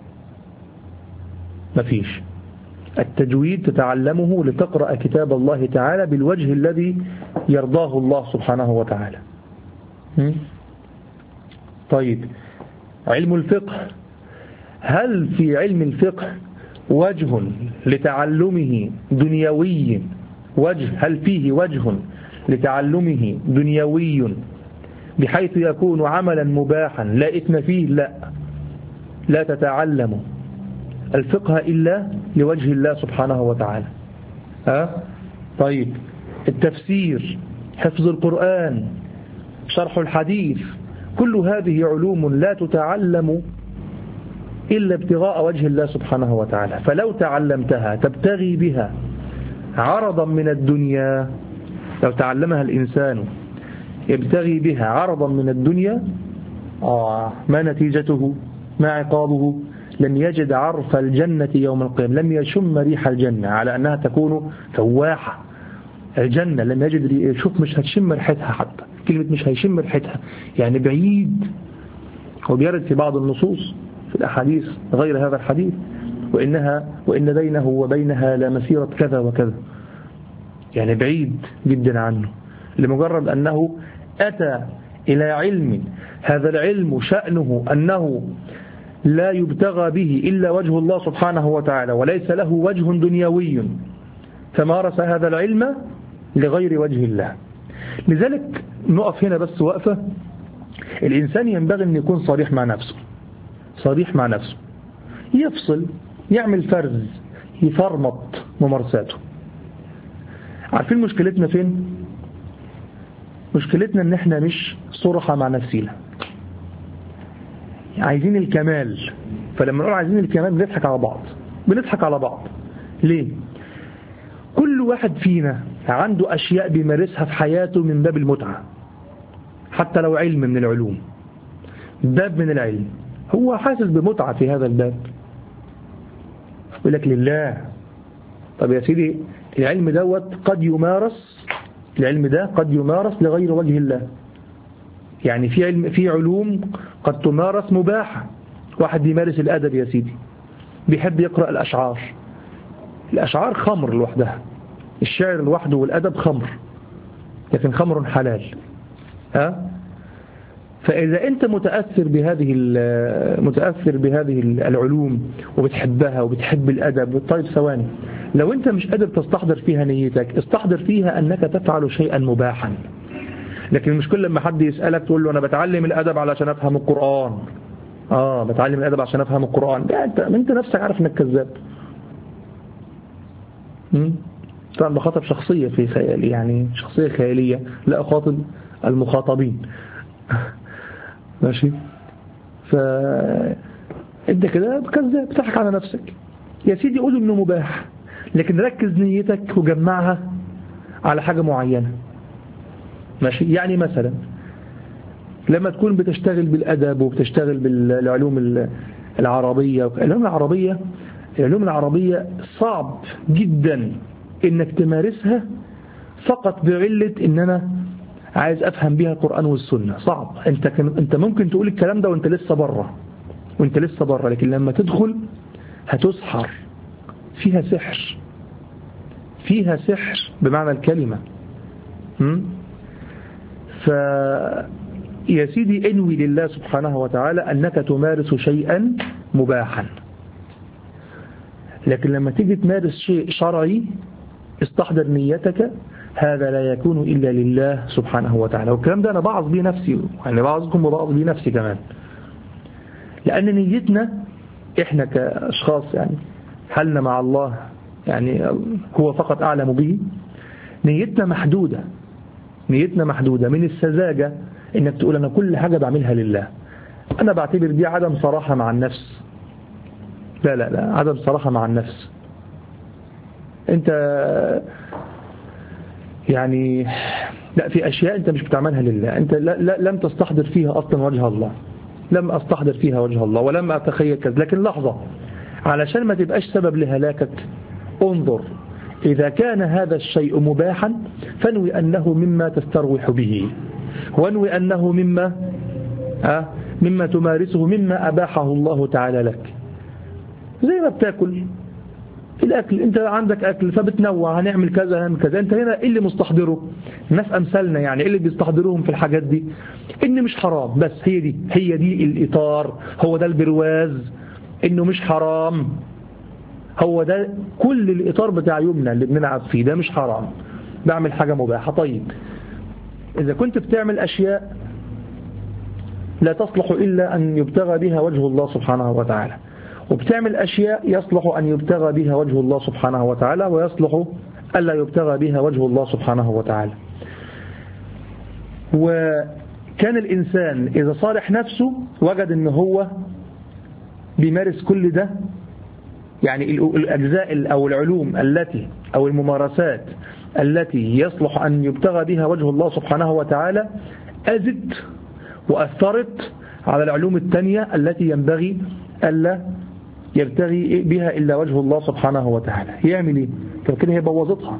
مفيش. التجويد تتعلمه لتقرأ كتاب الله تعالى بالوجه الذي يرضاه الله سبحانه وتعالى. طيب علم الفقه، هل في علم الفقه وجه لتعلمه دنيوي؟ وجه هل فيه وجه لتعلمه دنيوي بحيث يكون عملا مباحا لا إثم فيه؟ لا، لا تتعلم الفقه إلا لوجه الله سبحانه وتعالى. ها؟ طيب التفسير، حفظ القرآن، شرح الحديث، كل هذه علوم لا تتعلم إلا ابتغاء وجه الله سبحانه وتعالى. فلو تعلمتها تبتغي بها عرضا من الدنيا، لو تعلمها الإنسان يبتغي بها عرضا من الدنيا، آه ما نتيجته؟ ما عقابه؟ لم يجد عرف الجنة يوم القيامة، لم يشم ريح الجنة، على أنها تكون فواحة. الجنة لم يجد، شوف مش هتشم ريحتها، حتى كلمة مش هيشم ريحتها يعني بعيد. وبيرد في بعض النصوص في الأحاديث غير هذا الحديث، وإنها وإن بينه وبينها لمسيرة كذا وكذا، يعني بعيد جدا عنه، لمجرد أنه أتى إلى علم، هذا العلم شأنه أنه لا يبتغى به إلا وجه الله سبحانه وتعالى، وليس له وجه دنيوي، فمارس هذا العلم لغير وجه الله. لذلك نقف هنا بس وقفة. الإنسان ينبغي أن يكون صريح مع نفسه، صريح مع نفسه، يفصل، يعمل فرز، يفرمط ممارساته. عارفين مشكلتنا فين؟ مشكلتنا ان احنا مش صرحة مع نفسينا، عايزين الكمال. فلما نقول عايزين الكمال بنضحك على بعض، بنضحك على بعض ليه؟ كل واحد فينا عنده أشياء بيمارسها في حياته من باب المتعة، حتى لو علم من العلوم، باب من العلم، هو حاسس بمتعة في هذا الباب، يقول لك لله. طب يا سيدي العلم دوت قد يمارس، العلم ده قد يمارس لغير وجه الله. يعني في علم، في علوم قد تمارس مباحة. واحد يمارس الأدب يا سيدي، بيحب يقرأ الأشعار، الأشعار خمر لوحدها، الشعر لوحده والأدب خمر، لكن خمر حلال. ها؟ فإذا أنت متأثر بهذه متأثر بهذه العلوم وبتحبها وبتحب الأدب، طيب ثواني، لو أنت مش قادر تستحضر فيها نيتك، استحضر فيها أنك تفعل شيئا مباحا. لكن مش كل لما حد يسألك تقول له أنا بتعلم الأدب علشان أفهم القرآن. آه بتعلم الأدب عشان أفهم القرآن، لا أنت, أنت نفسك عارف أنك كذاب. طبعا بخاطب شخصية في خيالي، يعني شخصية خيالية، لا أخاطب المخاطبين. ماشي؟ فأنت كده كذاب، بتضحك على نفسك. يا سيدي قول إنه مباح، لكن ركز نيتك وجمعها على حاجة معينة. ماشي؟ يعني مثلا لما تكون بتشتغل بالأدب وبتشتغل بالعلوم العربية، العلوم العربية العلوم العربية صعب جدا إنك تمارسها فقط بعلة إن أنا عايز أفهم بيها القرآن والسنة. صعب. أنت أنت ممكن تقول الكلام ده وأنت لسه بره، وأنت لسه بره، لكن لما تدخل هتسحر. فيها سحر، فيها سحر بمعنى الكلمة. فيا سيدي انوي لله سبحانه وتعالى أنك تمارس شيئا مباحا، لكن لما تيجي تمارس شيء شرعي استحضر نيتك، هذا لا يكون إلا لله سبحانه وتعالى. والكلام ده أنا بعض بيه نفسي، يعني بعضكم وبعض بيه نفسي كمان، لأن نيتنا إحنا كأشخاص يعني حالنا مع الله يعني هو فقط أعلم به. نيتنا محدودة، نيتنا محدودة. من السذاجة إنك تقول أنا كل حاجة بعملها لله. أنا بعتبر دي عدم صراحة مع النفس. لا لا لا، عدم صراحة مع النفس. أنت يعني لا، في أشياء أنت مش بتعملها لله، أنت لا لا لم تستحضر فيها أصلا وجه الله، لم أستحضر فيها وجه الله ولم أتخيل كذا. لكن لحظة، علشان ما تبقاش سبب لهلاكك، انظر إذا كان هذا الشيء مباحا فانوي أنه مما تستروح به، وانوي أنه مما أه مما تمارسه، مما أباحه الله تعالى لك. زي ما بتاكل الأكل، أنت عندك أكل فبتنوع، هنعمل كذا هنعمل كذا. أنت هنا إيه اللي مستحضره؟ الناس أمثالنا يعني إيه اللي بيستحضروهم في الحاجات دي؟ إن مش حرام، بس هي دي هي دي الإطار، هو ده البرواز، إنه مش حرام، هو ده كل الإطار بتاع يومنا اللي بنلعب فيه، ده مش حرام، بعمل حاجة مباحة. طيب إذا كنت بتعمل أشياء لا تصلح إلا أن يبتغى بها وجه الله سبحانه وتعالى، وبتعمل أشياء يصلح أن يبتغى بها وجه الله سبحانه وتعالى ويصلح ألا يبتغى بها وجه الله سبحانه وتعالى. وكان الإنسان إذا صالح نفسه وجد أنه هو بيمارس كل ده، يعني الأجزاء أو العلوم التي أو الممارسات التي يصلح أن يبتغى بها وجه الله سبحانه وتعالى أزد وأثرت على العلوم التانية التي ينبغي ألا يبتغي بها إلا وجه الله سبحانه وتعالى. يعمل إيه؟ كده هي بوظتها،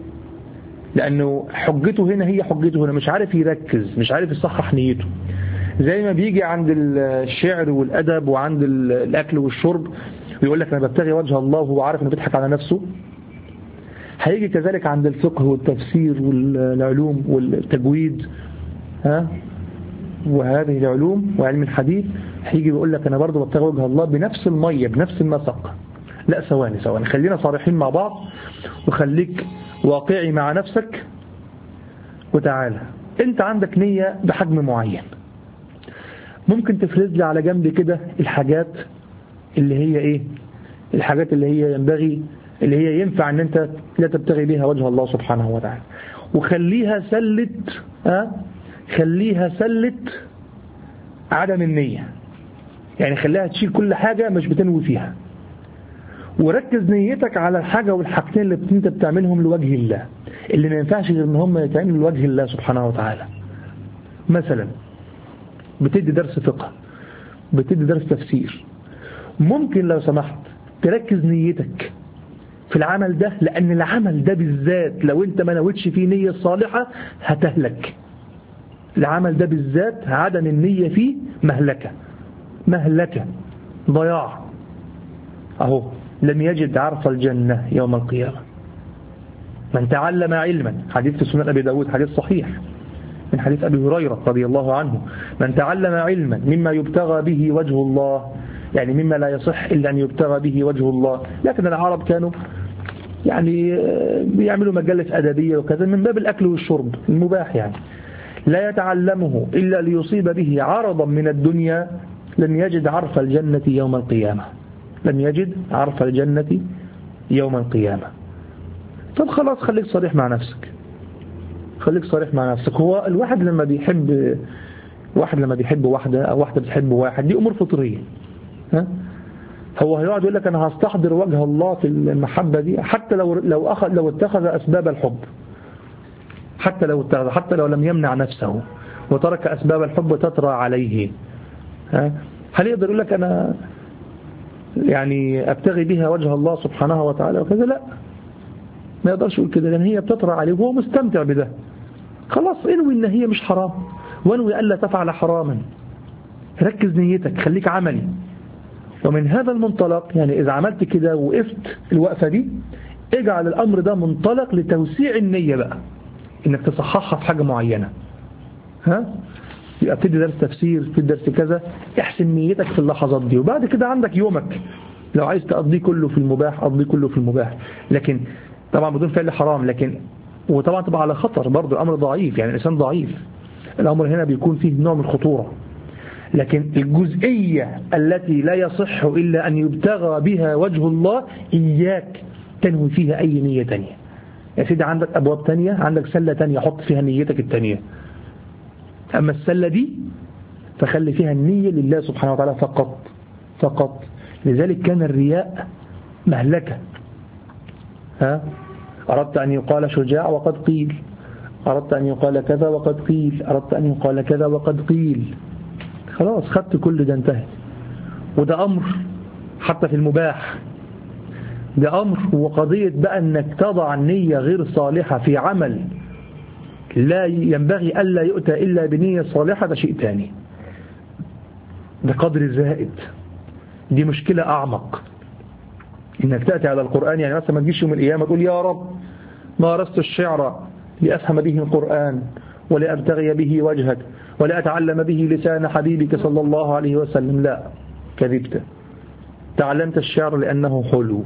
لأنه حجته هنا هي حجته هنا، مش عارف يركز، مش عارف يصحح نيته. زي ما بيجي عند الشعر والأدب وعند الأكل والشرب ويقول لك أنا ببتغي وجه الله وهو عارف أنه بيضحك على نفسه، هيجي كذلك عند الفقه والتفسير والعلوم والتجويد ها وهذه العلوم وعلم الحديث، هيجي بيقول لك أنا برضو ببتغي وجه الله بنفس المية بنفس النسق. لا، ثواني ثواني، خلينا صارحين مع بعض وخليك واقعي مع نفسك. وتعالى انت عندك نية بحجم معين، ممكن تفرز لي على جنب كده الحاجات اللي هي ايه، الحاجات اللي هي ينبغي اللي هي ينفع ان انت لا تبتغي بها وجه الله سبحانه وتعالى، وخليها سلت ها خليها سلت عدم النية، يعني خليها تشيل كل حاجة مش بتنوي فيها، وركز نيتك على الحاجة والحاجتين اللي انت بتعملهم لوجه الله، اللي ما ينفعش غير ان هم يتعملوا لوجه الله سبحانه وتعالى. مثلا بتدي درس فقه، بتدي درس تفسير، ممكن لو سمحت تركز نيتك في العمل ده، لأن العمل ده بالذات لو انت ما نويتش فيه نية صالحة هتهلك. العمل ده بالذات عدم النية فيه مهلكة، مهلكة ضياع. اهو لم يجد عرف الجنة يوم القيامة من تعلم علما، حديث في سنن أبي داود، حديث صحيح من حديث أبي هريرة رضي الله عنه، من تعلم علما مما يبتغى به وجه الله، يعني مما لا يصح إلا أن يبتغى به وجه الله. لكن العرب كانوا يعني بيعملوا مجلة أدبية وكذا من باب الأكل والشرب المباح، يعني لا يتعلمه إلا ليصيب به عرضا من الدنيا لم يجد عرف الجنة يوم القيامة، لم يجد عرف الجنة يوم القيامة. طب خلاص خليك صريح مع نفسك، خليك صريح مع نفسك. هو الواحد لما بيحب واحد لما بيحب واحدة أو واحدة بتحب واحد، دي أمور فطرية. ها هو هيقعد يقول لك أنا هستحضر وجه الله في المحبة دي، حتى لو لو أخذ لو اتخذ أسباب الحب، حتى لو اتخذ حتى لو لم يمنع نفسه وترك أسباب الحب تطرى عليه. ها هل يقدر يقول لك أنا يعني أبتغي بها وجه الله سبحانه وتعالى وكذا؟ لا، ما يقدرش يقول كده، لأن هي بتطرى عليه وهو مستمتع بده. خلاص انوي ان هي مش حرام، وانوي ألا تفعل حراما، ركز نيتك، خليك عملي. ومن هذا المنطلق يعني إذا عملت كده وقفت الوقفة دي، اجعل الأمر ده منطلق لتوسيع النية بقى، انك تصححها في حاجة معينة. ها يبقى بتدي درس تفسير، بتدي درس كذا، احسن نيتك في اللحظات دي، وبعد كده عندك يومك لو عايز تقضيه كله في المباح قضيه كله في المباح، لكن طبعا بدون فعل حرام. لكن وطبعا تبقى على خطر برضه، الأمر ضعيف، يعني الإنسان ضعيف، الأمر هنا بيكون فيه نوع من الخطورة. لكن الجزئية التي لا يصح إلا أن يبتغى بها وجه الله إياك تنوي فيها أي نية تانية. يا سيدي عندك أبواب تانية، عندك سلة تانية، حط فيها نيتك التانية. أما السلة دي فخلي فيها النية لله سبحانه وتعالى فقط فقط. لذلك كان الرياء مهلكة. ها أردت أن يقال شجاع وقد قيل، أردت أن يقال كذا وقد قيل، أردت أن يقال كذا وقد قيل، خلاص خدت كل ده انتهى. وده أمر حتى في المباح، ده أمر. وقضية بقى أنك تضع النية غير صالحة في عمل لا ينبغي ألا يؤتى إلا بنية صالحة، ده شيء تاني، ده قدر زائد، دي مشكلة أعمق. إنك تأتي على القرآن، يعني مثلا ما تجيش يوم القيامة تقول يا رب مارست الشعر لأفهم به القرآن ولأبتغي به وجهك ولأتعلم به لسان حبيبك صلى الله عليه وسلم. لا، كذبت. تعلمت الشعر لأنه حلو،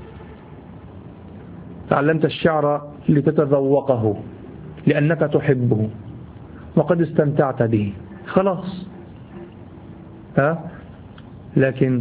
تعلمت الشعر لتتذوقه لأنك تحبه وقد استمتعت به، خلاص. ها؟ لكن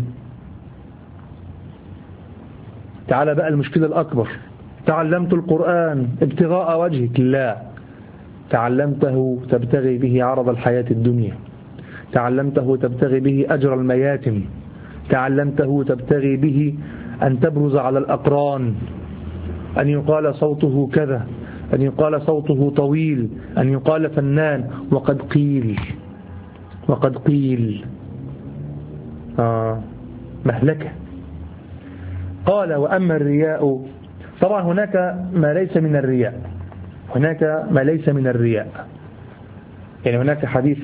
تعال بقى المشكلة الأكبر، تعلمت القرآن ابتغاء وجهك. لا، تعلمته تبتغي به عرض الحياة الدنيا، تعلمته تبتغي به أجر المياتم، تعلمته تبتغي به أن تبرز على الأقران، أن يقال صوته كذا، أن يقال صوته طويل، أن يقال فنان. وقد قيل وقد قيل آه مهلكة. قال وأما الرياء، طبعا هناك ما ليس من الرياء، هناك ما ليس من الرياء. يعني هناك حديث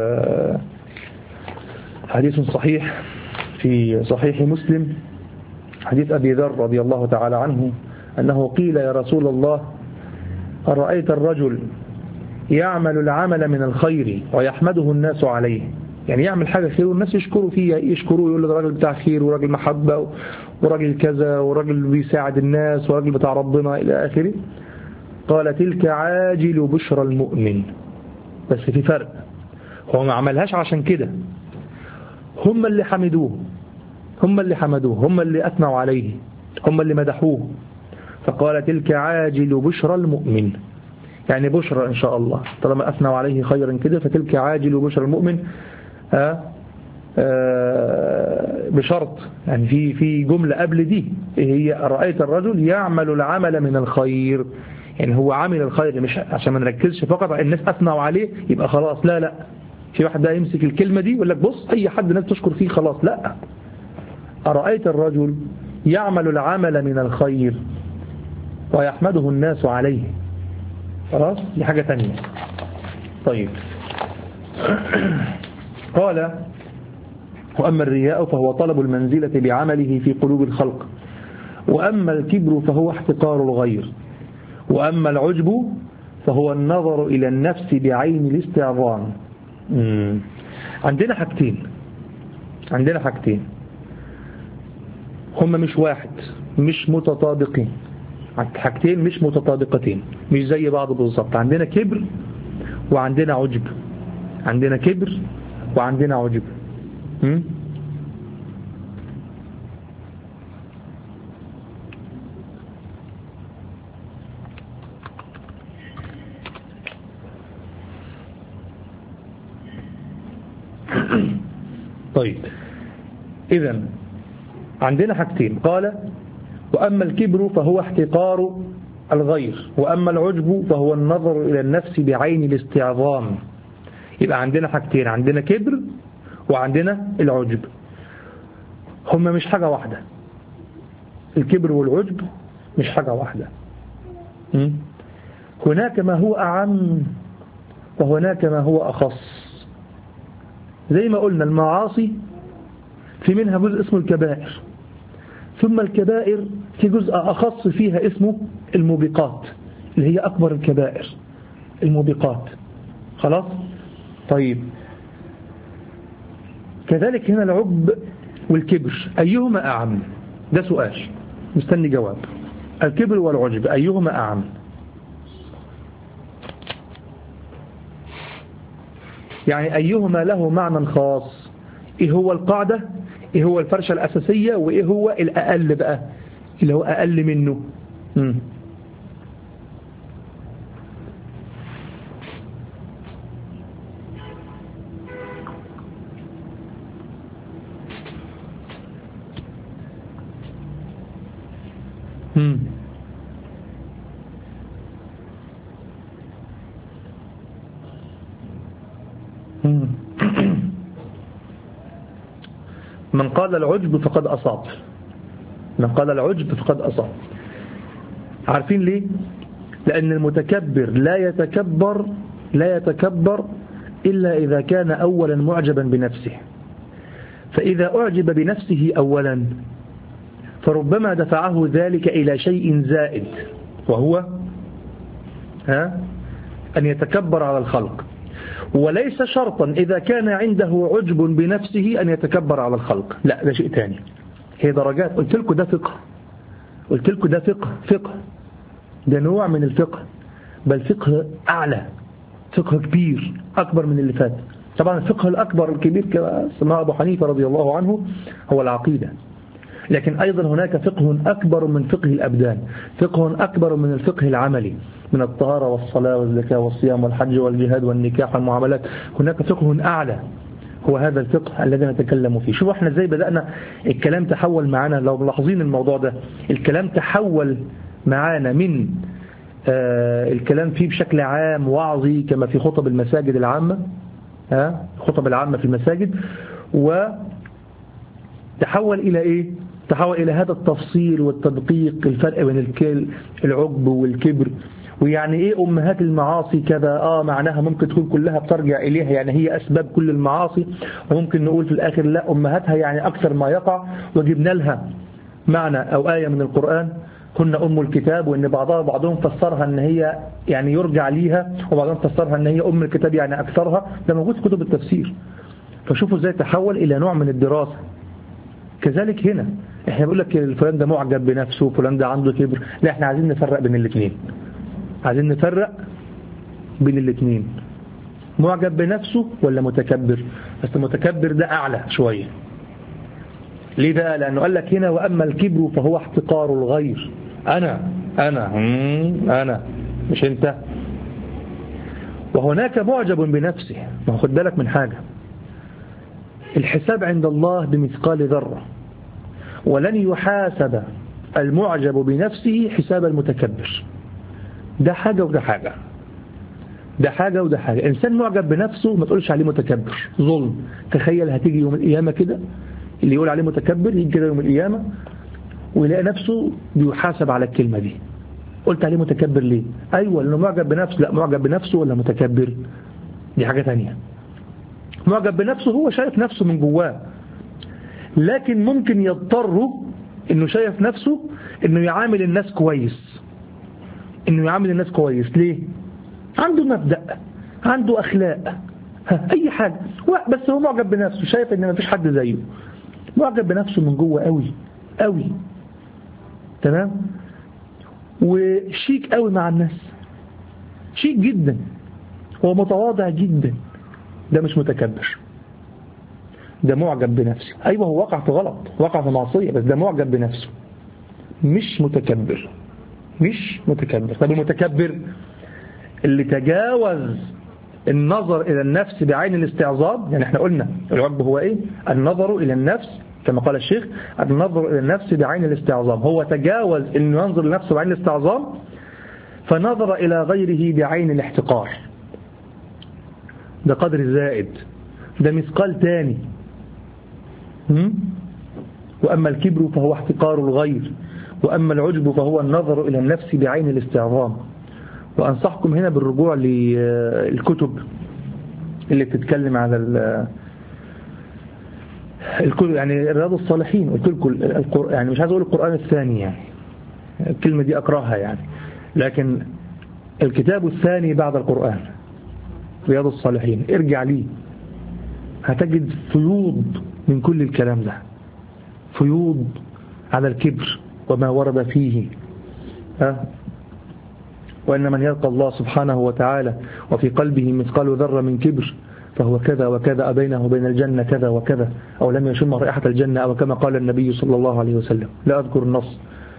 حديث صحيح في صحيح مسلم، حديث أبي ذر رضي الله تعالى عنه، أنه قيل يا رسول الله أرأيت الرجل يعمل العمل من الخير ويحمده الناس عليه، يعني يعمل حاجة خير والناس يشكروا فيها، يشكروه، يقول له راجل بتاع خير وراجل محبة وراجل كذا وراجل بيساعد الناس وراجل بتاع ربنا إلى آخره. قال تلك عاجل بشرى المؤمن. بس في فرق، هو ما عملهاش عشان كده، هم اللي حمدوه، هم اللي حمدوه، هم اللي أثنوا عليه، هم اللي مدحوه. فقال تلك عاجل بشرى المؤمن، يعني بشرى إن شاء الله، طالما أثنوا عليه خيرا كده فتلك عاجل بشرى المؤمن. آه آه بشرط، يعني في في جملة قبل دي هي رأيت الرجل يعمل العمل من الخير، يعني هو عامل الخير، مش عشان ما نركزش فقط الناس أثنوا عليه يبقى خلاص. لا لا، في واحد بقى يمسك الكلمة دي ويقول لك بص أي حد الناس تشكر فيه خلاص. لا، أرأيت الرجل يعمل العمل من الخير ويحمده الناس عليه، خلاص دي حاجة تانية. طيب قال وأما الرياء فهو طلب المنزلة بعمله في قلوب الخلق، وأما الكبر فهو احتقار الغير، وأما العجب فهو النظر إلى النفس بعين الاستعظام. عندنا حاجتين، عندنا حاجتين هم مش واحد، مش متطابقين، حاجتين مش متطابقتين، مش زي بعض بالظبط. عندنا كبر وعندنا عجب، عندنا كبر وعندنا عجب. م? طيب إذن عندنا حاجتين، قال وأما الكبر فهو احتقار الغير، وأما العجب فهو النظر إلى النفس بعين الاستعظام. يبقى عندنا حاجتين، عندنا كبر وعندنا العجب، هما مش حاجة واحدة. الكبر والعجب مش حاجة واحدة، هناك ما هو أعم وهناك ما هو أخص. زي ما قلنا المعاصي في منها جزء اسمه الكبائر، ثم الكبائر في جزء أخص فيها اسمه الموبقات، اللي هي أكبر الكبائر، الموبقات. خلاص؟ طيب كذلك هنا العجب والكبر أيهما أعم؟ ده سؤال مستني جواب. الكبر والعجب أيهما أعم؟ يعني أيهما له معنى خاص؟ إيه هو القاعدة؟ إيه هو الفرشة الأساسية؟ وإيه هو الأقل بقى اللي هو أقل منه؟ مم. مم. مم. من قال العجب فقد أصاب، من قال العجب فقد أصاب. عارفين ليه؟ لأن المتكبر لا يتكبر لا يتكبر إلا إذا كان أولا معجبا بنفسه، فإذا أعجب بنفسه أولا فربما دفعه ذلك إلى شيء زائد، وهو ها أن يتكبر على الخلق. وليس شرطا إذا كان عنده عجب بنفسه أن يتكبر على الخلق، لا، ده شيء تاني، هي درجات. قلت لكم ده فقه، قلت لكم ده فقه فقه ده نوع من الفقه، بل فقه أعلى، فقه كبير أكبر من اللي فات. طبعا الفقه الأكبر الكبير كما سماه أبو حنيفة رضي الله عنه هو العقيدة، لكن أيضا هناك فقه أكبر من فقه الأبدان، فقه أكبر من الفقه العملي، من الطهارة والصلاة والزكاة والصيام والحج والجهاد والنكاح والمعاملات. هناك فقه أعلى، هو هذا الفقه الذي نتكلم فيه. شوفوا احنا ازاي بدأنا الكلام تحول معنا، لو ملاحظين الموضوع ده الكلام تحول معنا من آه الكلام فيه بشكل عام وعظي كما في خطب المساجد العامة، ها خطب العامة في المساجد، وتحول إلى إيه؟ تحول إلى هذا التفصيل والتدقيق، الفرق بين العجب والكبر، ويعني إيه أمهات المعاصي كذا، آه معناها ممكن تكون كلها بترجع إليها، يعني هي أسباب كل المعاصي، وممكن نقول في الآخر لا، أمهاتها يعني أكثر ما يقع، وجبنا لها معنى أو آية من القرآن هن أم الكتاب، وإن بعضها بعضهم فسرها أن هي يعني يرجع ليها، وبعضهم فسرها أن هي أم الكتاب يعني أكثرها. ده موجود في كتب التفسير. فشوفوا ازاي تحول إلى نوع من الدراسة. كذلك هنا احنا بنقول لك الفلان ده معجب بنفسه، فلان ده عنده كبر، لا احنا عايزين نفرق بين الاثنين، عايزين نفرق بين الاثنين، معجب بنفسه ولا متكبر. بس المتكبر ده أعلى شوية. ليه بقى؟ لأنه قال لك هنا وأما الكبر فهو احتقار الغير، أنا أنا أنا مش أنت. وهناك معجب بنفسه، ما خد بالك من حاجة، الحساب عند الله بمثقال ذرة، ولن يحاسب المعجب بنفسه حساب المتكبر. ده حاجة وده حاجة، ده حاجة وده حاجة. إنسان معجب بنفسه ما تقولش عليه متكبر، ظلم. تخيل هتيجي يوم القيامة كده اللي يقول عليه متكبر يجي كده يوم القيامة ويلاقي نفسه بيحاسب على الكلمة دي. قلت عليه متكبر ليه؟ أيوة لأنه معجب بنفسه. لا، معجب بنفسه ولا متكبر دي حاجة تانية. معجب بنفسه هو شايف نفسه من جواه، لكن ممكن يضطر انه شايف نفسه انه يعامل الناس كويس، انه يعامل الناس كويس. ليه؟ عنده مبدأ، عنده اخلاق، اي حاجة، بس هو معجب بنفسه، شايف ان ما فيش حد زيه، معجب بنفسه من جوه قوي قوي، تمام، وشيك قوي مع الناس، شيك جدا، هو متواضع جدا. ده مش متكبر، ده معجب بنفسه. أيوة هو وقع في غلط، وقع في معصية، بس ده معجب بنفسه، مش متكبر، مش متكبر. طب المتكبر اللي تجاوز النظر إلى النفس بعين الاستعظام، يعني احنا قلنا العجب هو ايه؟ النظر إلى النفس كما قال الشيخ، النظر إلى النفس بعين الاستعظام. هو تجاوز انه ينظر لنفسه بعين الاستعظام فنظر إلى غيره بعين الاحتقار. ده قدر زائد، ده مثقال تاني. وأما الكبر فهو احتقار الغير، وأما العجب فهو النظر إلى النفس بعين الاستعظام. وأنصحكم هنا بالرجوع للكتب اللي بتتكلم على الكتب، يعني رياض الصالحين. قلت لكم يعني مش عايز أقول القرآن الثاني، يعني الكلمة دي أكرهها يعني، لكن الكتاب الثاني بعد القرآن رياض الصالحين، ارجع ليه هتجد فيوض من كل الكلام ده، فيوض على الكبر وما ورد فيه. ها؟ وأن من يلقى الله سبحانه وتعالى وفي قلبه مثقال ذرة من كبر فهو كذا وكذا، بينه وبين الجنة كذا وكذا، أو لم يشم رائحة الجنة، أو كما قال النبي صلى الله عليه وسلم، لا أذكر النص.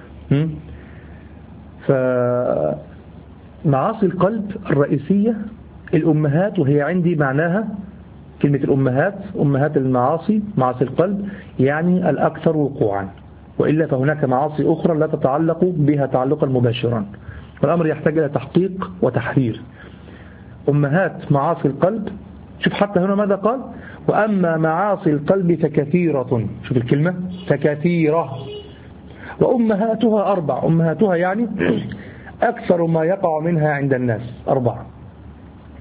فمعاصي القلب الرئيسية الأمهات، وهي عندي معناها كلمة الأمهات، أمهات المعاصي، معاصي القلب يعني الأكثر وقوعا، وإلا فهناك معاصي أخرى لا تتعلق بها تعلقا مباشرا، والأمر يحتاج إلى تحقيق وتحرير. أمهات معاصي القلب، شوف حتى هنا ماذا قال؟ وأما معاصي القلب فكثيرة، شوف الكلمة فكثيرة، وأمهاتها أربع. أمهاتها يعني أكثر ما يقع منها عند الناس أربعة،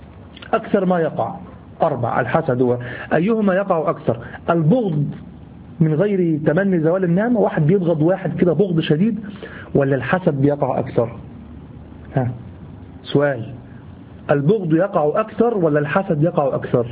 أكثر ما يقع أربع. الحسد هو أيهما يقع أكثر؟ البغض من غير تمني زوال النعمة؟ واحد بيبغض واحد كده بغض شديد، ولا الحسد بيقع أكثر؟ ها سؤال، البغض يقع أكثر ولا الحسد يقع أكثر؟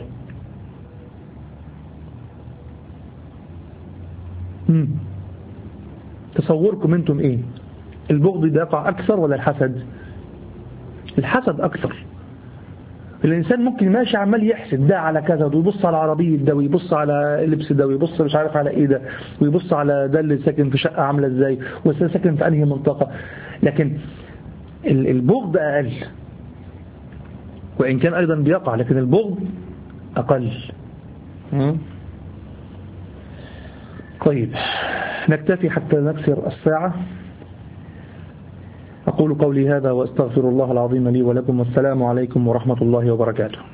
مم. تصوركم انتم ايه؟ البغض يقع أكثر ولا الحسد؟ الحسد أكثر. الإنسان ممكن ماشي عمال يحسد ده على كذا، ويبص على عربية ده، ويبص على لبس ده، ويبص مش عارف على ايه ده، ويبص على ده اللي ساكن في شقة عاملة ازاي، وده ساكن في انهي منطقة. لكن البغض أقل، وإن كان أيضا بيقع، لكن البغض أقل. طيب نكتفي حتى نكسر الساعة. أقول قولي هذا وأستغفر الله العظيم لي ولكم، والسلام عليكم ورحمة الله وبركاته.